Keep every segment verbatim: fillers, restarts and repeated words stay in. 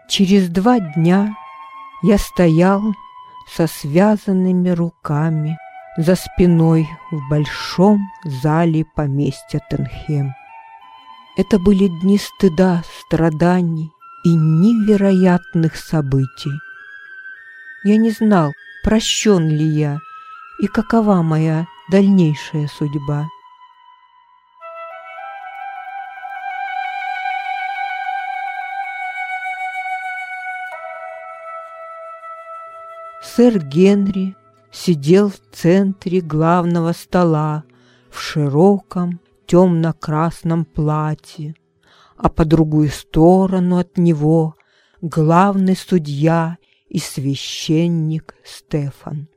Через два дня я стоял со связанными руками за спиной в большом зале поместья Тенхем. Это были дни стыда, страданий и невероятных событий. Я не знал, прощен ли я и какова моя дальнейшая судьба. Сэр Генри сидел в центре главного стола в широком темно-красном платье, а по другую сторону от него главный судья и священник Стефан.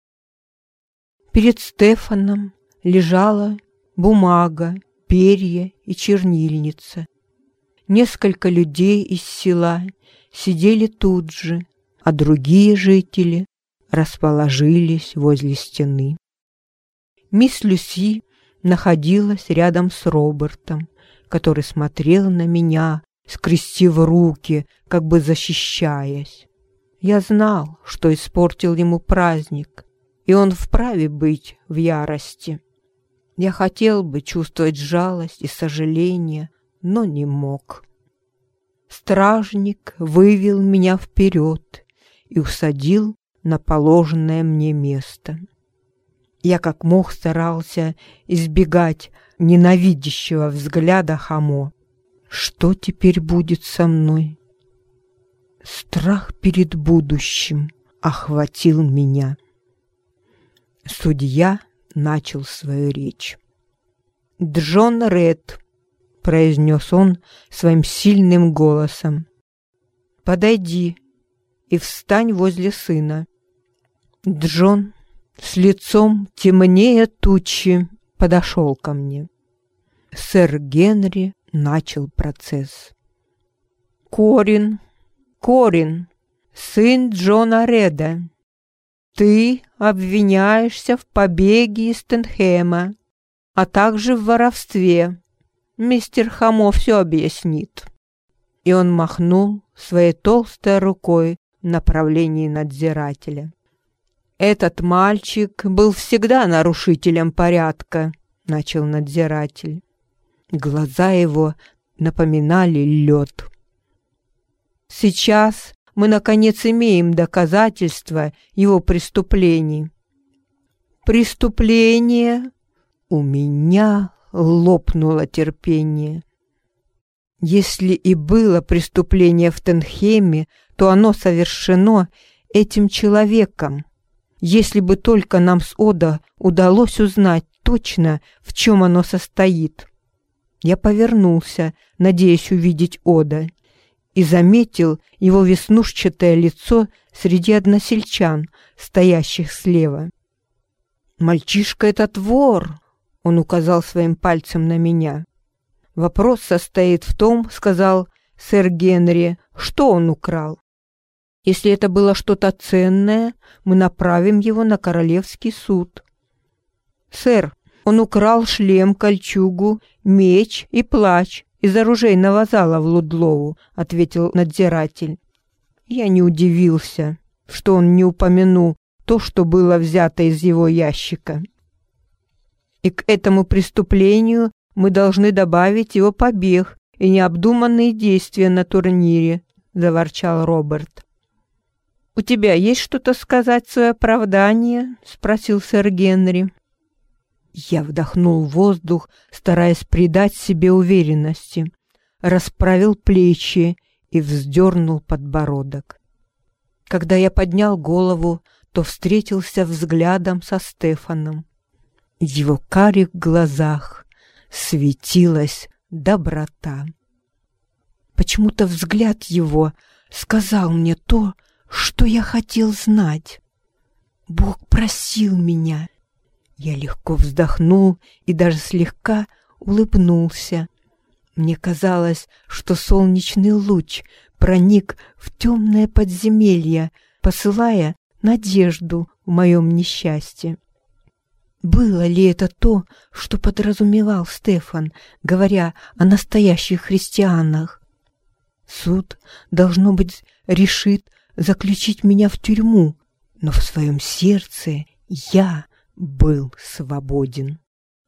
Перед Стефаном лежала бумага, перья и чернильница. Несколько людей из села сидели тут же, а другие жители расположились возле стены. Мисс Люси находилась рядом с Робертом, который смотрел на меня, скрестив руки, как бы защищаясь. Я знал, что испортил ему праздник, и он вправе быть в ярости. Я хотел бы чувствовать жалость и сожаление, но не мог. Стражник вывел меня вперед и усадил на положенное мне место. Я как мог старался избегать ненавидящего взгляда Хамо. Что теперь будет со мной? Страх перед будущим охватил меня. Судья начал свою речь. «Джон Ред», — произнес он своим сильным голосом, — «подойди и встань возле сына». Джон с лицом темнее тучи подошел ко мне. Сэр Генри начал процесс. «Корин, Корин, сын Джона Реда, ты обвиняешься в побеге из Тенхема, а также в воровстве. Мистер Хамо все объяснит». И он махнул своей толстой рукой в направлении надзирателя. «Этот мальчик был всегда нарушителем порядка», — начал надзиратель. Глаза его напоминали лед. «Сейчас мы, наконец, имеем доказательства его преступлений». «Преступление?» У меня лопнуло терпение. Если и было преступление в Тенхеме, то оно совершено этим человеком. Если бы только нам с Ода удалось узнать точно, в чем оно состоит. Я повернулся, надеясь увидеть Ода, и заметил его веснушчатое лицо среди односельчан, стоящих слева. «Мальчишка этот вор!» — он указал своим пальцем на меня. «Вопрос состоит в том, — сказал сэр Генри, — что он украл. Если это было что-то ценное, мы направим его на королевский суд». «Сэр, он украл шлем, кольчугу, меч и плащ из оружейного зала в Лудлоу», — ответил надзиратель. Я не удивился, что он не упомянул то, что было взято из его ящика. «И к этому преступлению мы должны добавить его побег и необдуманные действия на турнире», — заворчал Роберт. «У тебя есть что-то сказать в свое оправдание?» — спросил сэр Генри. Я вдохнул воздух, стараясь придать себе уверенности, расправил плечи и вздернул подбородок. Когда я поднял голову, то встретился взглядом со Стефаном. В его карих глазах светилась доброта. Почему-то взгляд его сказал мне то, что я хотел знать. Бог просил меня. Я легко вздохнул и даже слегка улыбнулся. Мне казалось, что солнечный луч проник в темное подземелье, посылая надежду в моем несчастье. Было ли это то, что подразумевал Стефан, говоря о настоящих христианах? Суд, должно быть, решит заключить меня в тюрьму, но в своем сердце я был свободен.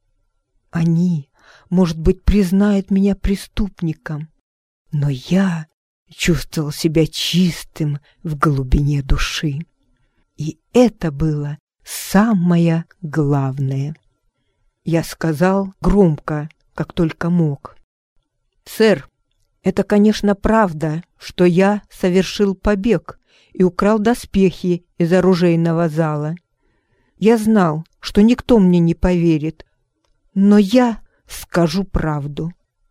Они, может быть, признают меня преступником, но я чувствовал себя чистым в глубине души. И это было самое главное. Я сказал громко, как только мог: «Сэр, это, конечно, правда, что я совершил побег и украл доспехи из оружейного зала. Я знал, что никто мне не поверит, но я скажу правду.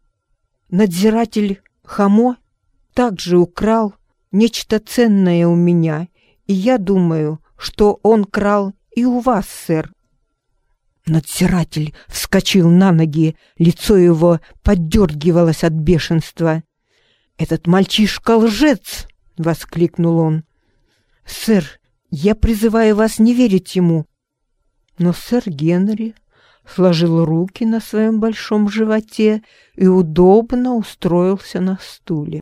Надзиратель Хамо также украл нечто ценное у меня, и я думаю, что он крал и у вас, сэр». Надзиратель вскочил на ноги, лицо его поддергивалось от бешенства. «Этот мальчишка лжец!» — воскликнул он. «Сэр, я призываю вас не верить ему». Но сэр Генри сложил руки на своем большом животе и удобно устроился на стуле.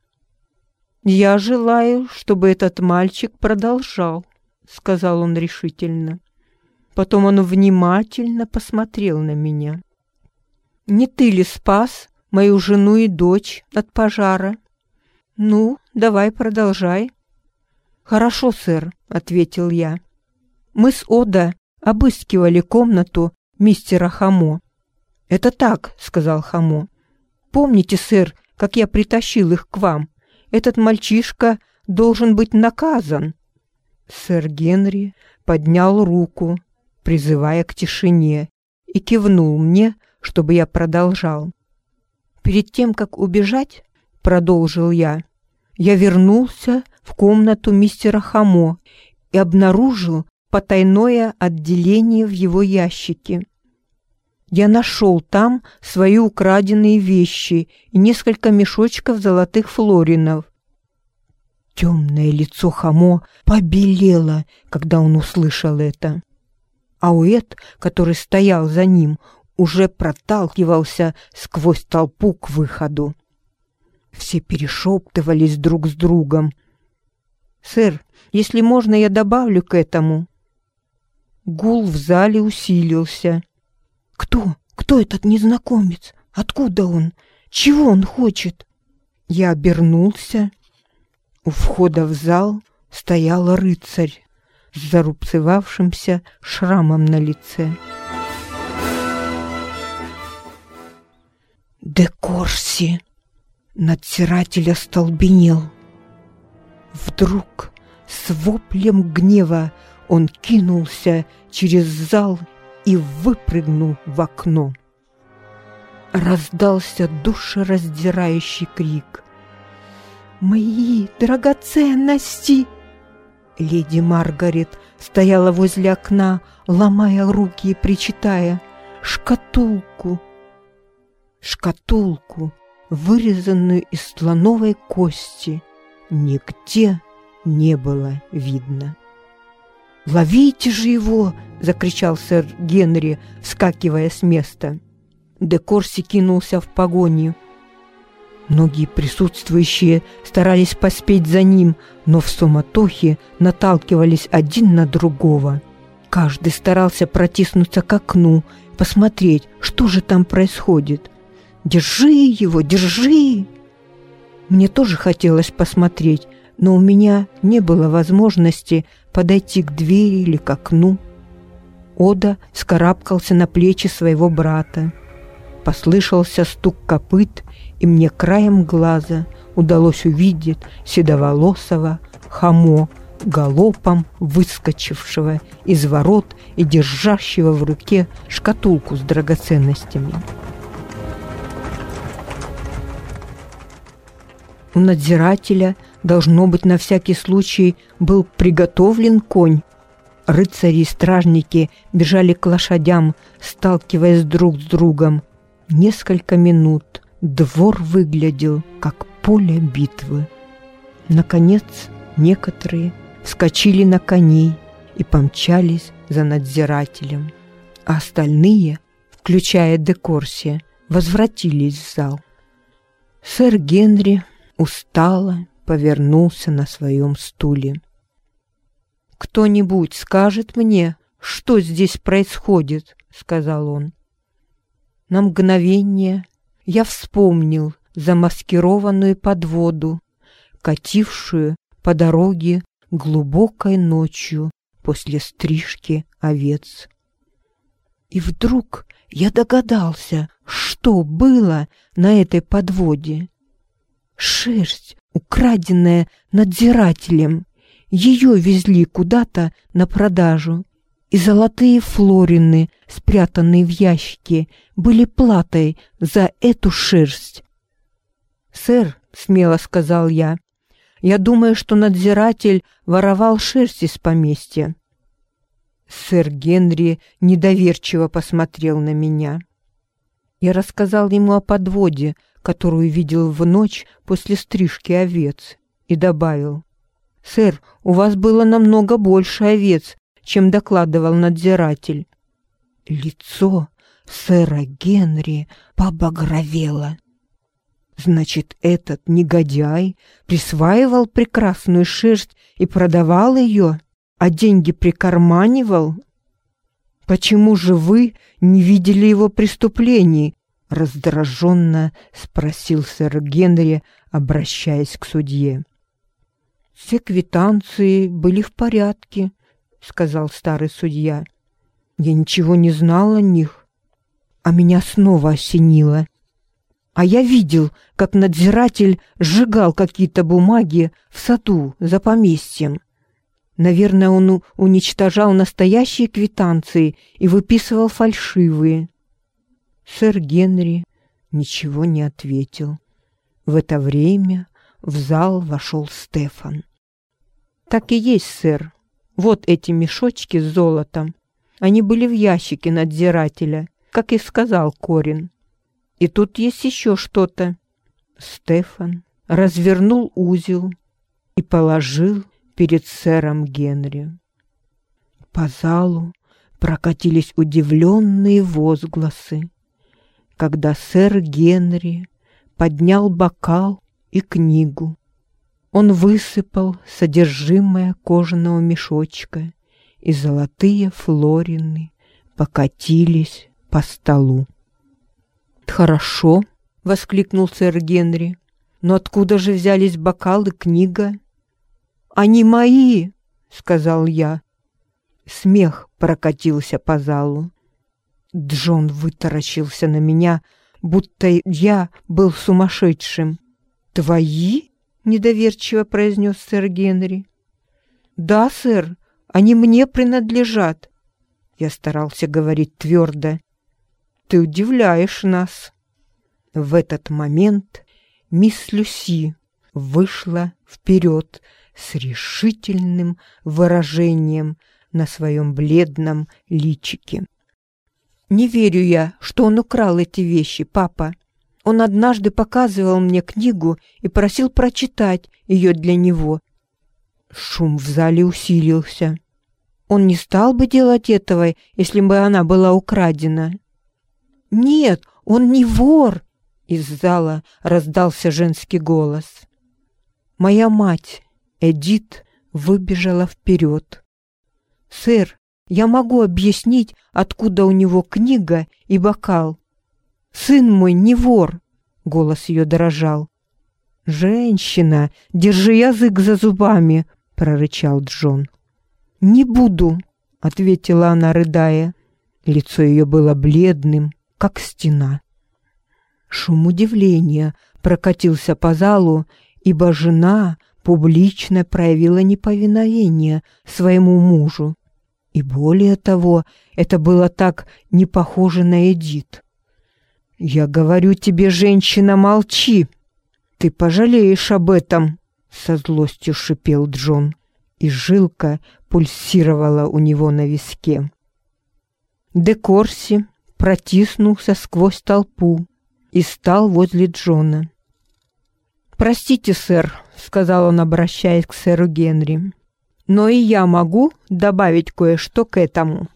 «Я желаю, чтобы этот мальчик продолжал», — сказал он решительно. Потом он внимательно посмотрел на меня. «Не ты ли спас мою жену и дочь от пожара? Ну, давай продолжай». «Хорошо, сэр», — ответил я. «Мы с Ода обыскивали комнату мистера Хамо». «Это так», — сказал Хамо. «Помните, сэр, как я притащил их к вам? Этот мальчишка должен быть наказан». Сэр Генри поднял руку, призывая к тишине, и кивнул мне, чтобы я продолжал. «Перед тем, как убежать, — продолжил я, — я вернулся в комнату мистера Хамо и обнаружил потайное отделение в его ящике. Я нашел там свои украденные вещи и несколько мешочков золотых флоринов». Темное лицо Хамо побелело, когда он услышал это. Ауэт, который стоял за ним, уже проталкивался сквозь толпу к выходу. Все перешептывались друг с другом. «Сэр, если можно, я добавлю к этому». Гул в зале усилился. «Кто? Кто этот незнакомец? Откуда он? Чего он хочет?» Я обернулся. У входа в зал стоял рыцарь с зарубцевавшимся шрамом на лице. «Де Корси!» Надзиратель остолбенел. Вдруг с воплем гнева он кинулся через зал и выпрыгнул в окно. Раздался душераздирающий крик. «Мои драгоценности!» Леди Маргарет стояла возле окна, ломая руки и причитая: «Шкатулку!» Шкатулку, вырезанную из слоновой кости, нигде не было видно. «Ловите же его!» — закричал сэр Генри, вскакивая с места. Де Корси кинулся в погоню. Многие присутствующие старались поспеть за ним, но в суматохе наталкивались один на другого. Каждый старался протиснуться к окну, посмотреть, что же там происходит. «Держи его, держи!» Мне тоже хотелось посмотреть, но у меня не было возможности подойти к двери или к окну. Ода вскарабкался на плечи своего брата. Послышался стук копыт, и мне краем глаза удалось увидеть седоволосого Хамо, галопом выскочившего из ворот и держащего в руке шкатулку с драгоценностями. У надзирателя, должно быть, на всякий случай был приготовлен конь. Рыцари и стражники бежали к лошадям, сталкиваясь друг с другом. Несколько минут двор выглядел как поле битвы. Наконец, некоторые вскочили на коней и помчались за надзирателем, а остальные, включая де Корси, возвратились в зал. Сэр Генри устало повернулся на своем стуле. «Кто-нибудь скажет мне, что здесь происходит?» — сказал он. На мгновение я вспомнил замаскированную подводу, катившую по дороге глубокой ночью после стрижки овец. И вдруг я догадался, что было на этой подводе. Шерсть, украденная надзирателем, ее везли куда-то на продажу, и золотые флорины, спрятанные в ящике, были платой за эту шерсть. «Сэр», — смело сказал я, — «я думаю, что надзиратель воровал шерсть из поместья». Сэр Генри недоверчиво посмотрел на меня. Я рассказал ему о подводе, которую видел в ночь после стрижки овец, и добавил: «Сэр, у вас было намного больше овец, чем докладывал надзиратель». Лицо сэра Генри побагровело. Значит, этот негодяй присваивал прекрасную шерсть и продавал ее, а деньги прикарманивал? «Почему же вы не видели его преступлений?» — раздраженно спросил сэр Генри, обращаясь к судье. «Все квитанции были в порядке», — сказал старый судья. «Я ничего не знал о них». А меня снова осенило. А я видел, как надзиратель сжигал какие-то бумаги в саду за поместьем. Наверное, он уничтожал настоящие квитанции и выписывал фальшивые. Сэр Генри ничего не ответил. В это время в зал вошел Стефан. «Так и есть, сэр. Вот эти мешочки с золотом. Они были в ящике надзирателя, как и сказал Корин. И тут есть еще что-то». Стефан развернул узел и положил перед сэром Генри. По залу прокатились удивленные возгласы, когда сэр Генри поднял бокал и книгу. Он высыпал содержимое кожаного мешочка, и золотые флорины покатились по столу. «Хорошо», — воскликнул сэр Генри, — «но откуда же взялись бокал и книга?» «Они мои», — сказал я. Смех прокатился по залу. Джон вытаращился на меня, будто я был сумасшедшим. «Твои?» — недоверчиво произнес сэр Генри. «Да, сэр, они мне принадлежат». Я старался говорить твердо. «Ты удивляешь нас». В этот момент мисс Люси вышла вперед с решительным выражением на своем бледном личике. «Не верю я, что он украл эти вещи, папа. Он однажды показывал мне книгу и просил прочитать ее для него». Шум в зале усилился. «Он не стал бы делать этого, если бы она была украдена». «Нет, он не вор!» Из зала раздался женский голос. Моя мать, Эдит, выбежала вперед. «Сэр, я могу объяснить, откуда у него книга и бокал. Сын мой не вор!» Голос ее дрожал. «Женщина, держи язык за зубами!» — прорычал Джон. «Не буду!» — ответила она, рыдая. Лицо ее было бледным, как стена. Шум удивления прокатился по залу, ибо жена публично проявила неповиновение своему мужу. И более того, это было так не похоже на Эдит. «Я говорю тебе, женщина, молчи! Ты пожалеешь об этом!» — со злостью шипел Джон, и жилка пульсировала у него на виске. Де Корси протиснулся сквозь толпу и стал возле Джона. «Простите, сэр», — сказал он, обращаясь к сэру Генри, — «но и я могу добавить кое-что к этому».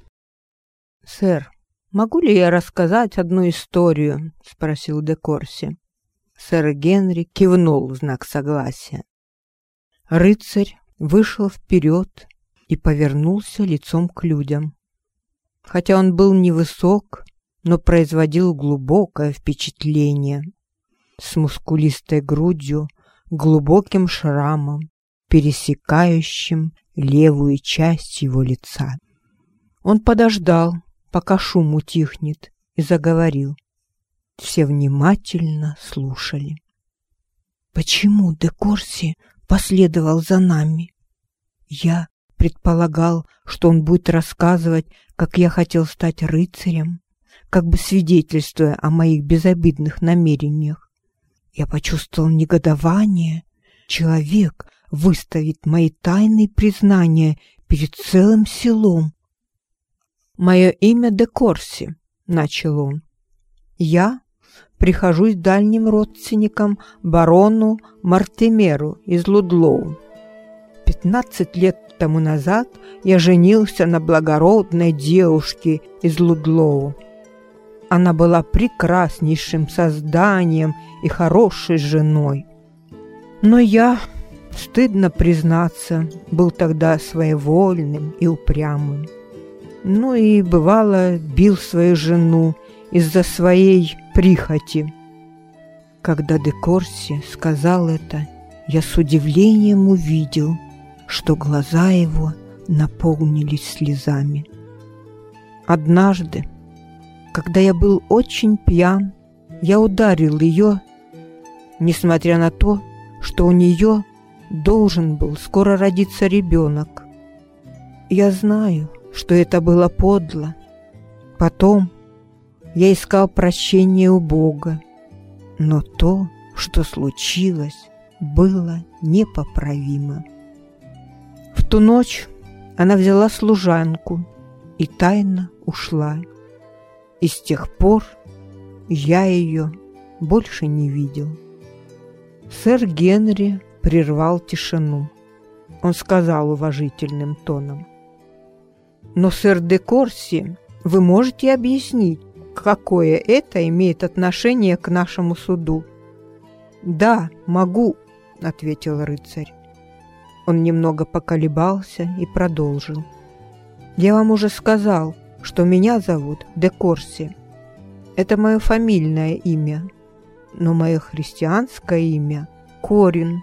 «Сэр, могу ли я рассказать одну историю?» — спросил де Корси. Сэр Генри кивнул в знак согласия. Рыцарь вышел вперед и повернулся лицом к людям. Хотя он был невысок, но производил глубокое впечатление. С мускулистой грудью, глубоким шрамом, пересекающим левую часть его лица. Он подождал, пока шум утихнет, и заговорил. Все внимательно слушали. «Почему де Корси последовал за нами? Я предполагал, что он будет рассказывать, как я хотел стать рыцарем, как бы свидетельствуя о моих безобидных намерениях. Я почувствовал негодование. Человек выставит мои тайные признания перед целым селом. «Мое имя де Корси», — начал он. «Я прихожусь дальним родственникам барону Мартимеру из Лудлоу. Пятнадцать лет тому назад я женился на благородной девушке из Лудлоу. Она была прекраснейшим созданием и хорошей женой. Но я, стыдно признаться, был тогда своевольным и упрямым. Ну и, бывало, бил свою жену из-за своей прихоти. Когда де Корси сказал это, я с удивлением увидел, что глаза его наполнились слезами. Однажды, когда я был очень пьян, я ударил ее, несмотря на то, что у нее должен был скоро родиться ребенок. Я знаю, что это было подло. Потом я искал прощения у Бога, но то, что случилось, было непоправимо. В ту ночь она взяла служанку и тайно ушла. И с тех пор я ее больше не видел. Сэр Генри прервал тишину. Он сказал уважительным тоном: «Но, сэр де Корси, вы можете объяснить, какое это имеет отношение к нашему суду?» «Да, могу», — ответил рыцарь. Он немного поколебался и продолжил. «Я вам уже сказал, что меня зовут де Корси. Это мое фамильное имя, но мое христианское имя — Корин.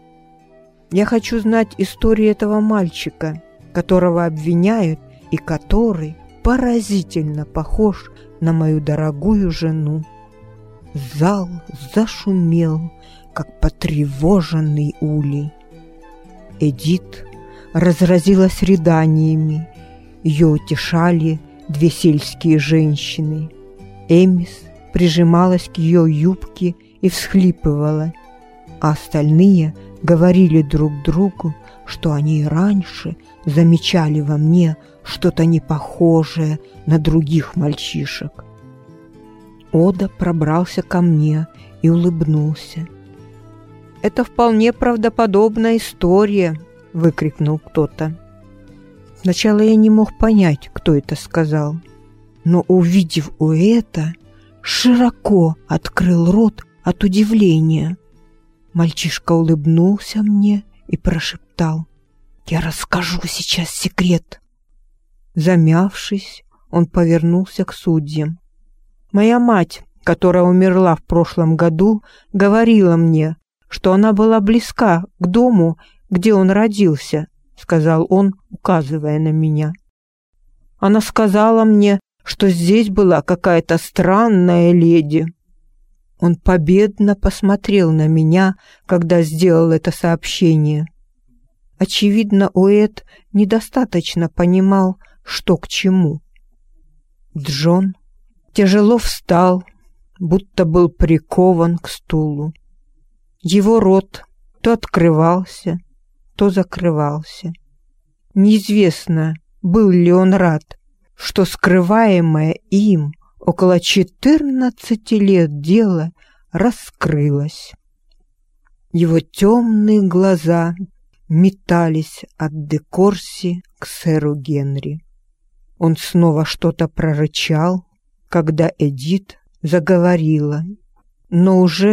Я хочу знать историю этого мальчика, которого обвиняют и который поразительно похож на мою дорогую жену». Зал зашумел, как потревоженный улей. Эдит разразилась рыданиями. Ее утешали две сельские женщины. Эмис прижималась к ее юбке и всхлипывала, а остальные говорили друг другу, что они и раньше замечали во мне что-то непохожее на других мальчишек. Ода пробрался ко мне и улыбнулся. «Это вполне правдоподобная история!» — выкрикнул кто-то. Сначала я не мог понять, кто это сказал, но, увидев Уэта, широко открыл рот от удивления. Мальчишка улыбнулся мне и прошептал: «Я расскажу сейчас секрет». Замявшись, он повернулся к судьям. «Моя мать, которая умерла в прошлом году, говорила мне, что она была близка к дому, где он родился», — сказал он, указывая на меня. «Она сказала мне, что здесь была какая-то странная леди». Он победно посмотрел на меня, когда сделал это сообщение. Очевидно, Уэт недостаточно понимал, что к чему. Джон тяжело встал, будто был прикован к стулу. Его рот то открывался, то закрывался. Неизвестно, был ли он рад, что скрываемое им около четырнадцати лет дело раскрылось. Его темные глаза метались от де Корси к сэру Генри. Он снова что-то прорычал, когда Эдит заговорила, но уже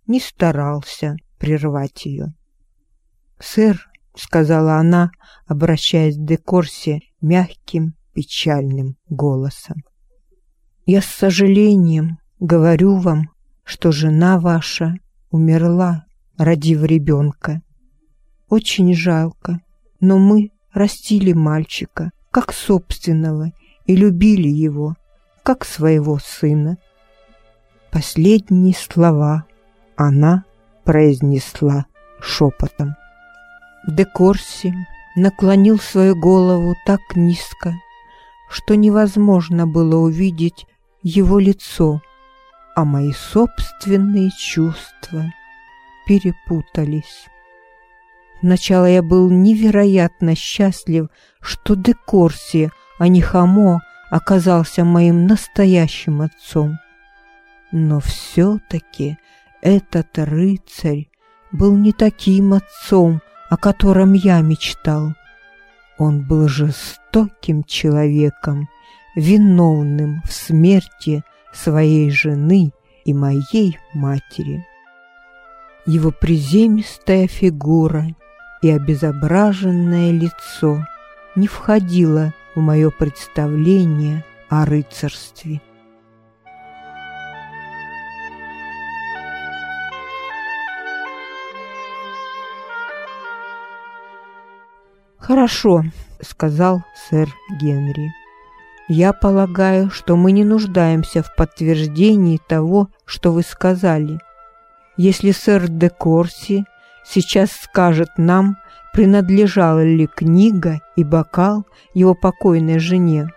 не старался прервать ее. «Сэр», — сказала она, обращаясь к де Корси мягким, печальным голосом, «я с сожалением говорю вам, что жена ваша умерла, родив ребенка. Очень жалко, но мы растили мальчика как собственного и любили его, как своего сына». Последние слова она произнесла шепотом. Де Корси наклонил свою голову так низко, что невозможно было увидеть его лицо, а мои собственные чувства перепутались. Сначала я был невероятно счастлив, что де Корси, а не Хамо, оказался моим настоящим отцом. Но все-таки этот рыцарь был не таким отцом, о котором я мечтал. Он был жестоким человеком, виновным в смерти своей жены и моей матери. Его приземистая фигура и обезображенное лицо не входило в мое представление о рыцарстве. «Хорошо», — сказал сэр Генри. «Я полагаю, что мы не нуждаемся в подтверждении того, что вы сказали. Если сэр де Корси сейчас скажет нам, принадлежала ли книга и бокал его покойной жене».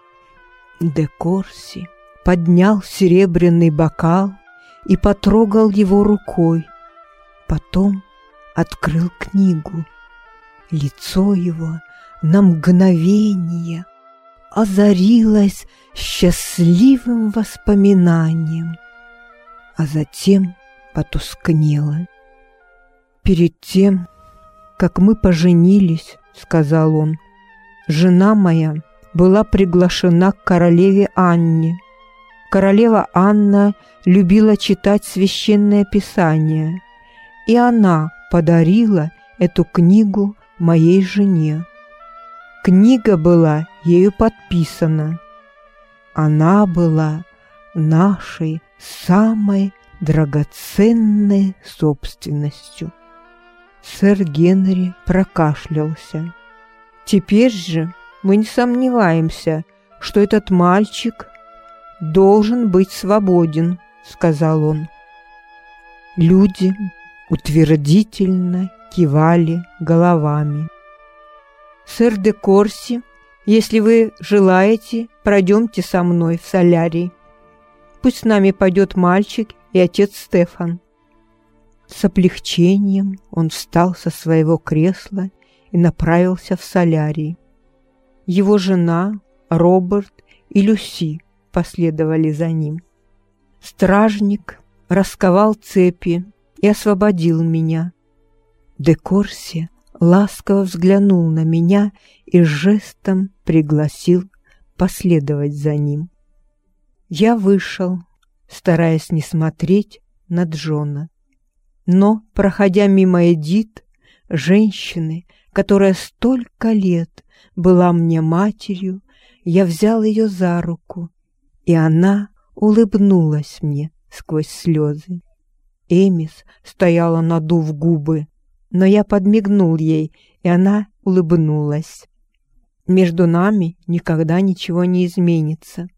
Де Корси поднял серебряный бокал и потрогал его рукой, потом открыл книгу. Лицо его на мгновение озарилось счастливым воспоминанием, а затем потускнело. «Перед тем, как мы поженились, — сказал он, — жена моя была приглашена к королеве Анне. Королева Анна любила читать священное писание, и она подарила эту книгу моей жене. Книга была ею подписана. Она была нашей самой драгоценной собственностью». Сэр Генри прокашлялся. «Теперь же мы не сомневаемся, что этот мальчик должен быть свободен», — сказал он. Люди утвердительно кивали головами. «Сэр де Корси, если вы желаете, пройдемте со мной в солярий. Пусть с нами пойдет мальчик и отец Стефан». С облегчением он встал со своего кресла и направился в солярий. Его жена, Роберт и Люси последовали за ним. Стражник расковал цепи и освободил меня. Де Корси ласково взглянул на меня и жестом пригласил последовать за ним. Я вышел, стараясь не смотреть на Джона. Но, проходя мимо Эдит, женщины, которая столько лет была мне матерью, я взял ее за руку, и она улыбнулась мне сквозь слезы. Эмис стояла, надув губы, но я подмигнул ей, и она улыбнулась. Между нами никогда ничего не изменится.